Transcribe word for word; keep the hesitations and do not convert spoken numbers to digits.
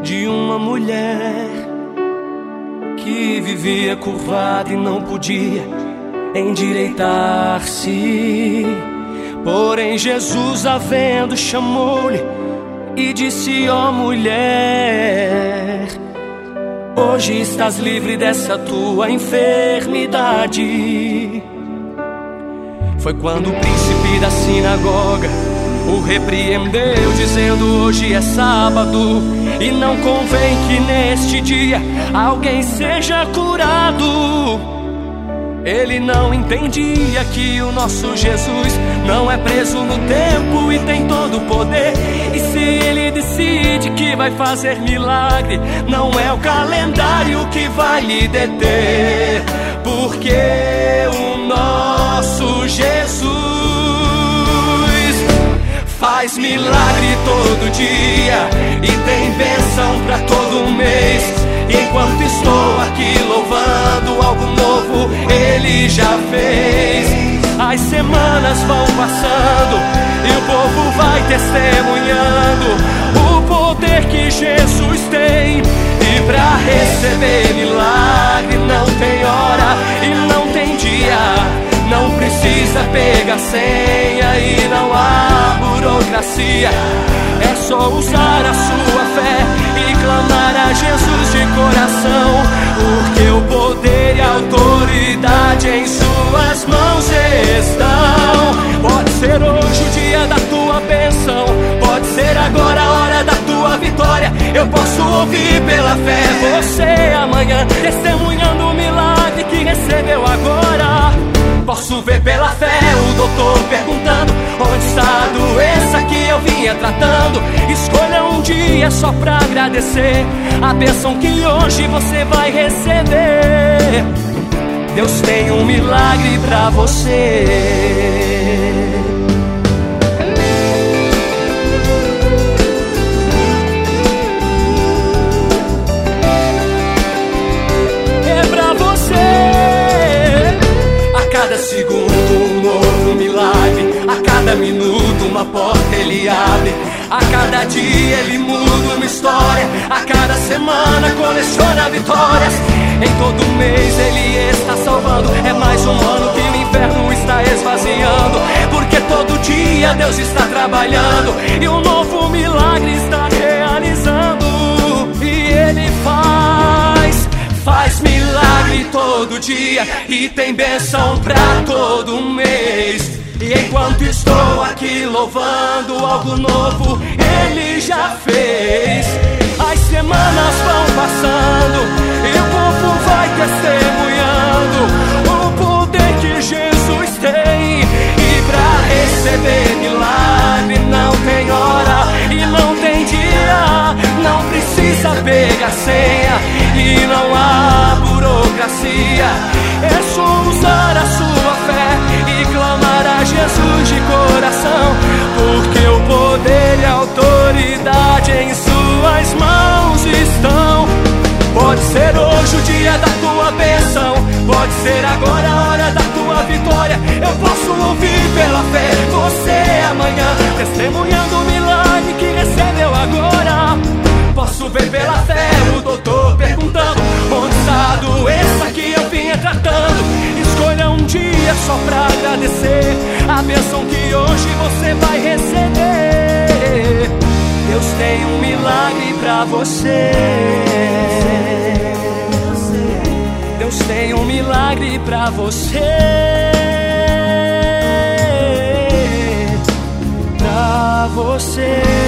de uma mulher que vivia curvada e não podia endireitar-se. Porém Jesus, a vendo, chamou-lhe e disse: ó mulher, hoje estás livre dessa tua enfermidade. Foi quando o príncipe da sinagoga o repreendeu, dizendo: hoje é sábado e não convém que neste dia alguém seja curado. Ele não entendia que o nosso Jesus não é preso no tempo e tem todo o poder. E se ele decide que vai fazer milagre, não é o calendário que vai lhe deter, porque o nosso Jesus faz milagre todo dia e tem bênção pra todo mês. Enquanto estou aqui louvando, algo novo Ele já fez. As semanas vão passando e o povo vai testemunhando o poder que Jesus tem. E pra receber milagre não tem hora e não tem dia, não precisa pegar senha e não há burocracia. É só usar a sua fé e clamar a Jesus de coração, porque o poder e a autoridade em suas mãos estão. Pode ser hoje o dia da tua bênção, pode ser agora a hora da tua vitória. Eu posso ouvir pela fé você amanhã testemunhando o milagre que recebeu agora. Posso ver pela fé o doutor perguntando: onde está a doença que eu vinha tratando? Escolha um dia só pra agradecer a bênção que hoje você vai receber. Deus tem um milagre pra você. Cada segundo um novo milagre, a cada minuto uma porta Ele abre, a cada dia Ele muda uma história, a cada semana coleciona vitórias. Em todo mês Ele está salvando, é mais um ano que o inferno está esvaziando, porque todo dia Deus está trabalhando e um novo milagre está realizando. E Ele faz Faz milagre todo dia e tem bênção pra todo mês. E enquanto estou aqui louvando, algo novo Ele já fez. As semanas vão passando e o povo vai testemunhando o poder que Jesus tem. E pra receber milagre não tem hora e não tem dia, não precisa pegar senha e não há burocracia. É só usar a sua fé e clamar a Jesus de coração, porque o poder e a autoridade em suas mãos estão. Pode ser hoje o dia da tua bênção, pode ser agora a hora da tua vitória. Eu posso ouvir pela fé você amanhã testemunhando o milagre que recebeu agora. Posso ver pela fé o doutor perguntando: onde está a doença que eu vinha tratando? Escolha um dia só pra agradecer a bênção que hoje você vai receber. Deus tem um milagre pra você. Deus tem um milagre pra você. Pra você.